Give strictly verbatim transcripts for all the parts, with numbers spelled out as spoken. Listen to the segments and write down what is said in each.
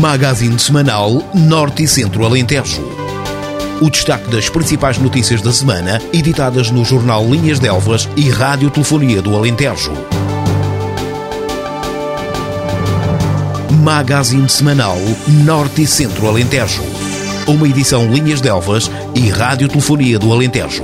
Magazine semanal Norte e Centro Alentejo. O destaque das principais notícias da semana, editadas no jornal Linhas de Elvas e Rádio Telefonia do Alentejo. Magazine semanal Norte e Centro Alentejo. Uma edição Linhas de Elvas e Rádio Telefonia do Alentejo.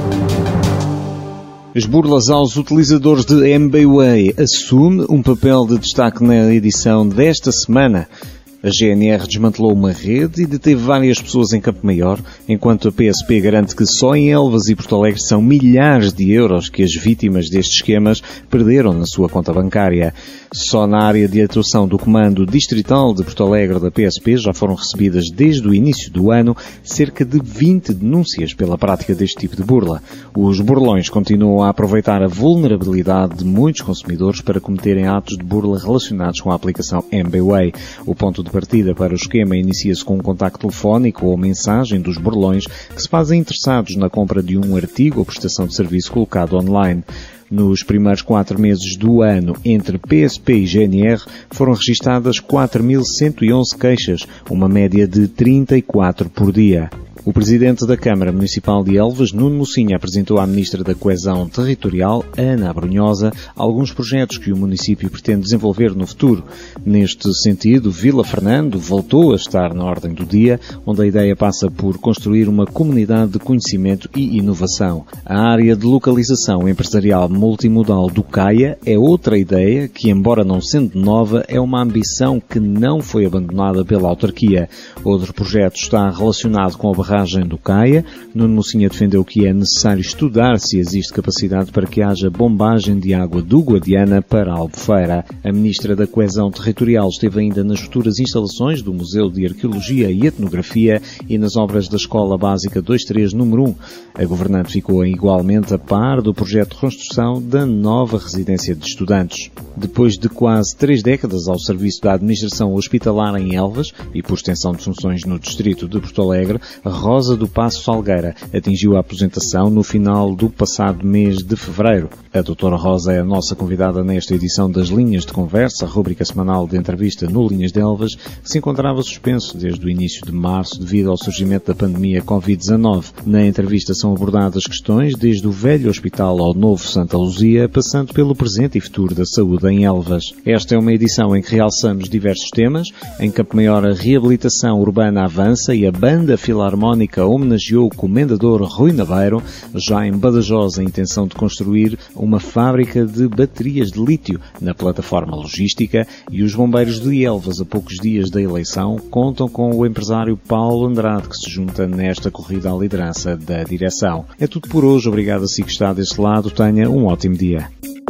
As burlas aos utilizadores de MBWay assume um papel de destaque na edição desta semana. A G N R desmantelou uma rede e deteve várias pessoas em Campo Maior, enquanto a P S P garante que só em Elvas e Porto Alegre são milhares de euros que as vítimas destes esquemas perderam na sua conta bancária. Só na área de atuação do Comando Distrital de Porto Alegre da P S P já foram recebidas desde o início do ano cerca de vinte denúncias pela prática deste tipo de burla. Os burlões continuam a aproveitar a vulnerabilidade de muitos consumidores para cometerem atos de burla relacionados com a aplicação MBWay. O ponto de partida para o esquema inicia-se com um contacto telefónico ou mensagem dos burlões que se fazem interessados na compra de um artigo ou prestação de serviço colocado online. Nos primeiros quatro meses do ano, entre P S P e G N R, foram registadas quatro mil cento e onze queixas, uma média de trinta e quatro por dia. O Presidente da Câmara Municipal de Elvas, Nuno Mocinha, apresentou à Ministra da Coesão Territorial, Ana Abrunhosa, alguns projetos que o município pretende desenvolver no futuro. Neste sentido, Vila Fernando voltou a estar na ordem do dia, onde a ideia passa por construir uma comunidade de conhecimento e inovação. A área de localização empresarial multimodal do Caia é outra ideia que, embora não sendo nova, é uma ambição que não foi abandonada pela autarquia. Outro projeto está relacionado com a barragem do Caia. Nuno Mocinha defendeu que é necessário estudar se existe capacidade para que haja bombagem de água do Guadiana para a Albufeira. A Ministra da Coesão Territorial esteve ainda nas futuras instalações do Museu de Arqueologia e Etnografia e nas obras da Escola Básica vinte e três número um. A governante ficou igualmente a par do projeto de construção da nova residência de estudantes. Depois de quase três décadas ao serviço da administração hospitalar em Elvas e por extensão de funções no distrito de Porto Alegre, Rosa do Passo Salgueira atingiu a aposentação no final do passado mês de fevereiro. A doutora Rosa é a nossa convidada nesta edição das Linhas de Conversa, a rúbrica semanal de entrevista no Linhas de Elvas, que se encontrava suspenso desde o início de março devido ao surgimento da pandemia covid dezanove. Na entrevista são abordadas questões desde o velho hospital ao novo Santa Luzia, passando pelo presente e futuro da saúde em Elvas. Esta é uma edição em que realçamos diversos temas. Em Campo Maior, a reabilitação urbana avança e a banda filarmónica homenageou o comendador Rui Naveiro. Já em Badajoz, a intenção de construir uma fábrica de baterias de lítio na plataforma logística, e os bombeiros de Elvas, a poucos dias da eleição, contam com o empresário Paulo Andrade, que se junta nesta corrida à liderança da direção. É tudo por hoje. Obrigado a si que está deste lado. Tenha um ótimo dia.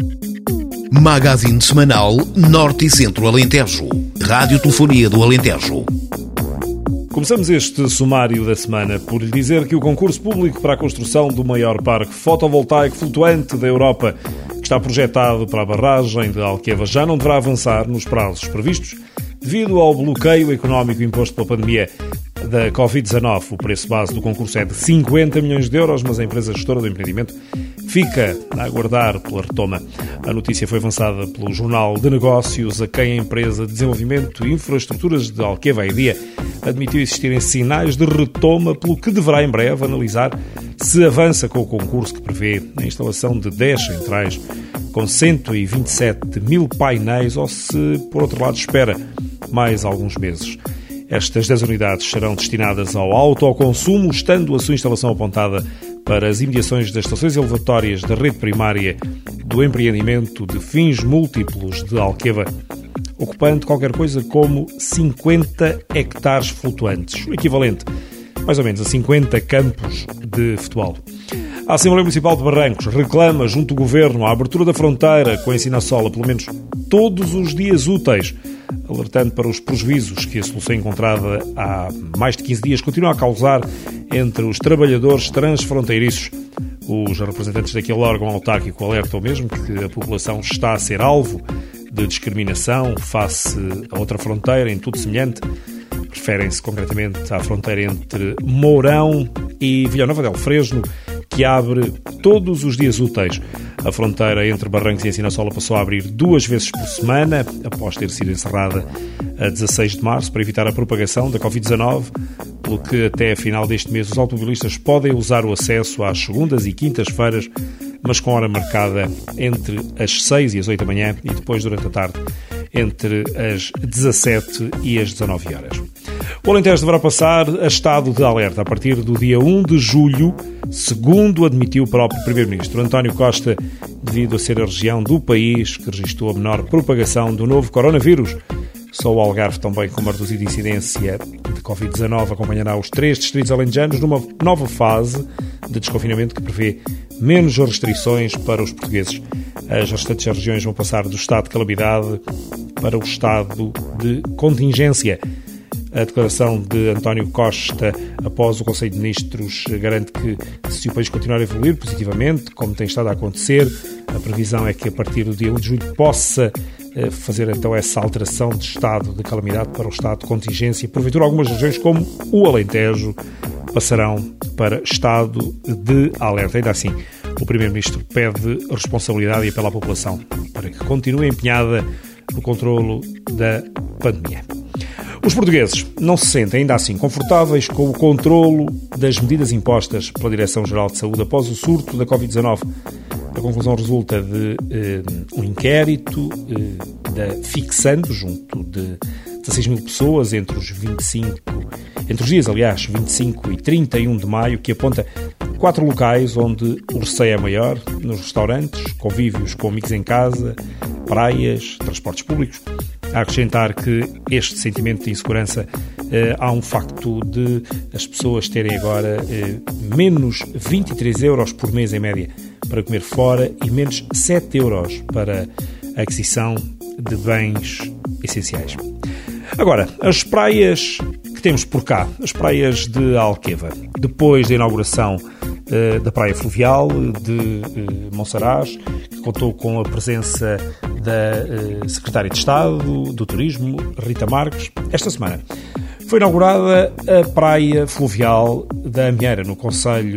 Magazine semanal Norte e Centro Alentejo. Rádio Telefonia do Alentejo. Começamos este sumário da semana por lhe dizer que o concurso público para a construção do maior parque fotovoltaico flutuante da Europa, que está projetado para a barragem de Alqueva, já não deverá avançar nos prazos previstos devido ao bloqueio económico imposto pela pandemia da covid dezanove. O preço base do concurso é de cinquenta milhões de euros, mas a empresa gestora do empreendimento fica a aguardar pela retoma. A notícia foi avançada pelo Jornal de Negócios, a quem a empresa de desenvolvimento e infraestruturas de Alqueva, a EDIA, admitiu existirem sinais de retoma, pelo que deverá em breve analisar se avança com o concurso que prevê a instalação de dez centrais com cento e vinte e sete mil painéis, ou se, por outro lado, espera mais alguns meses. Estas dez unidades serão destinadas ao autoconsumo, estando a sua instalação apontada para as imediações das estações elevatórias da rede primária do empreendimento de fins múltiplos de Alqueva, ocupando qualquer coisa como cinquenta hectares flutuantes, o equivalente mais ou menos a cinquenta campos de futebol. A Assembleia Municipal de Barrancos reclama junto ao Governo a abertura da fronteira com a Ensinasola pelo menos todos os dias úteis, alertando para os prejuízos que a solução encontrada há mais de quinze dias continua a causar entre os trabalhadores transfronteiriços. Os representantes daquele órgão autárquico alertam mesmo que a população está a ser alvo de discriminação face a outra fronteira em tudo semelhante. Referem-se concretamente à fronteira entre Mourão e Villanova del Fresno, que abre todos os dias úteis. A fronteira entre Barrancos e Encinasola passou a abrir duas vezes por semana, após ter sido encerrada a dezasseis de março, para evitar a propagação da covid dezanove, pelo que até a final deste mês os automobilistas podem usar o acesso às segundas e quintas-feiras, mas com hora marcada entre as seis e as oito da manhã e depois, durante a tarde, entre as dezassete e as dezanove horas. O Alentejo deverá passar a estado de alerta a partir do dia um de julho, segundo admitiu o próprio Primeiro-Ministro António Costa, devido a ser a região do país que registrou a menor propagação do novo coronavírus. Só o Algarve, também com uma reduzida incidência de covid dezanove, acompanhará os três distritos alentejanos numa nova fase de desconfinamento que prevê menos restrições para os portugueses. As restantes regiões vão passar do estado de calamidade para o estado de contingência. A declaração de António Costa após o Conselho de Ministros garante que, se o país continuar a evoluir positivamente, como tem estado a acontecer, a previsão é que a partir do dia um de julho possa fazer então essa alteração de estado de calamidade para o estado de contingência. Porventura, algumas regiões, como o Alentejo, passarão para estado de alerta. Ainda assim, o Primeiro-Ministro pede responsabilidade e apela à população para que continue empenhada no controlo da pandemia. Os portugueses não se sentem, ainda assim, confortáveis com o controlo das medidas impostas pela Direção-Geral de Saúde após o surto da covid dezanove. A conclusão resulta de eh, um inquérito eh, da Fixando, junto de dezasseis mil pessoas, entre os vinte e cinco, entre os dias, aliás, vinte e cinco e trinta e um de maio, que aponta quatro locais onde o receio é maior: nos restaurantes, convívios com amigos em casa, praias, transportes públicos. A acrescentar que este sentimento de insegurança eh, há um facto de as pessoas terem agora eh, menos vinte e três euros por mês em média para comer fora e menos sete euros para a aquisição de bens essenciais. Agora, as praias que temos por cá, as praias de Alqueva, depois da inauguração eh, da praia fluvial de eh, Monsaraz, que contou com a presença da Secretária de Estado do Turismo, Rita Marques, esta semana foi inaugurada a praia fluvial da Amieira, no concelho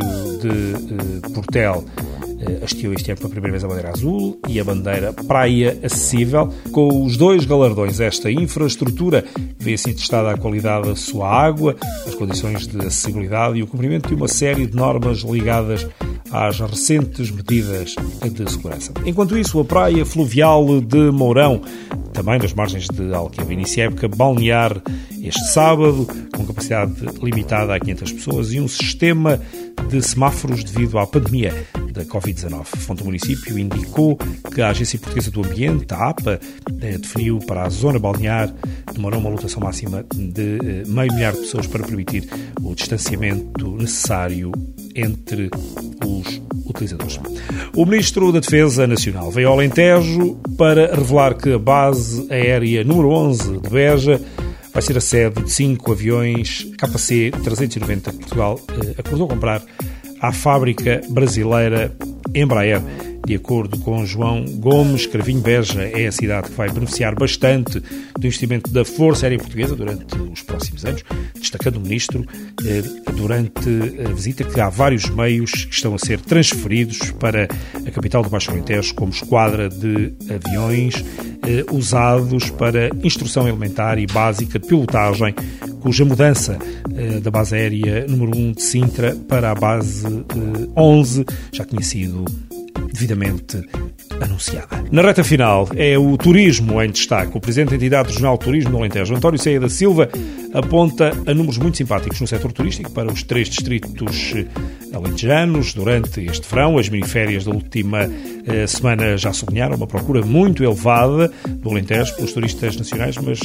de Portel. Hasteou este ano pela primeira vez a bandeira azul e a bandeira Praia Acessível. Com os dois galardões, esta infraestrutura vê assim testada a qualidade da sua água, as condições de acessibilidade e o cumprimento de uma série de normas ligadas às recentes medidas de segurança. Enquanto isso, a praia fluvial de Mourão, também das margens de Alqueva, inicia a época balnear este sábado, com capacidade limitada a quinhentas pessoas e um sistema de semáforos devido à pandemia da covid dezanove. A fonte do município indicou que a Agência Portuguesa do Ambiente, a APA, definiu para a zona balnear de Mourão uma lotação máxima de meio milhar de pessoas para permitir o distanciamento necessário entre os utilizadores. O Ministro da Defesa Nacional veio ao Alentejo para revelar que a base aérea número onze de Beja vai ser a sede de cinco aviões K C trezentos e noventa que Portugal eh, acordou comprar à fábrica brasileira Embraer. De acordo com João Gomes, Cravinho Beja é a cidade que vai beneficiar bastante do investimento da Força Aérea Portuguesa durante os próximos anos, destacando o Ministro eh, durante a visita que há vários meios que estão a ser transferidos para a capital do Baixo Alentejo, como esquadra de aviões eh, usados para instrução elementar e básica de pilotagem, cuja mudança eh, da base aérea número um de Sintra para a base eh, onze já tinha sido devidamente anunciada. Na reta final é o turismo em destaque. O Presidente da Entidade Regional de Turismo do Alentejo, António Ceia da Silva, aponta a números muito simpáticos no setor turístico para os três distritos alentejanos durante este verão. As miniférias da última eh, semana já sublinharam uma procura muito elevada do Alentejo pelos turistas nacionais, mas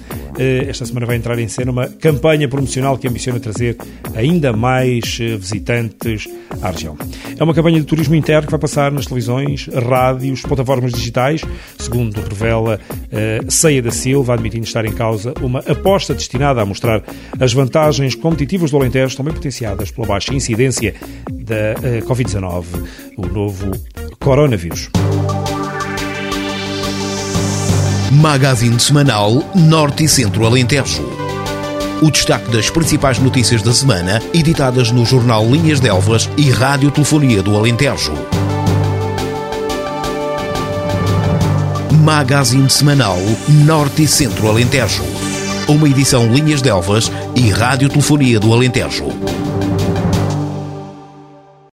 eh, esta semana vai entrar em cena uma campanha promocional que ambiciona trazer ainda mais eh, visitantes à região. É uma campanha de turismo interno que vai passar nas televisões, rádios, plataformas digitais, segundo revela uh, Ceia da Silva, admitindo estar em causa uma aposta destinada a mostrar as vantagens competitivas do Alentejo, também potenciadas pela baixa incidência da uh, covid dezanove, o novo coronavírus. Magazine semanal Norte e Centro Alentejo. O destaque das principais notícias da semana, editadas no jornal Linhas de Elvas e Rádio Telefonia do Alentejo. magazine semanal Norte e Centro Alentejo. Uma edição Linhas de Elvas e Rádio Telefonia do Alentejo.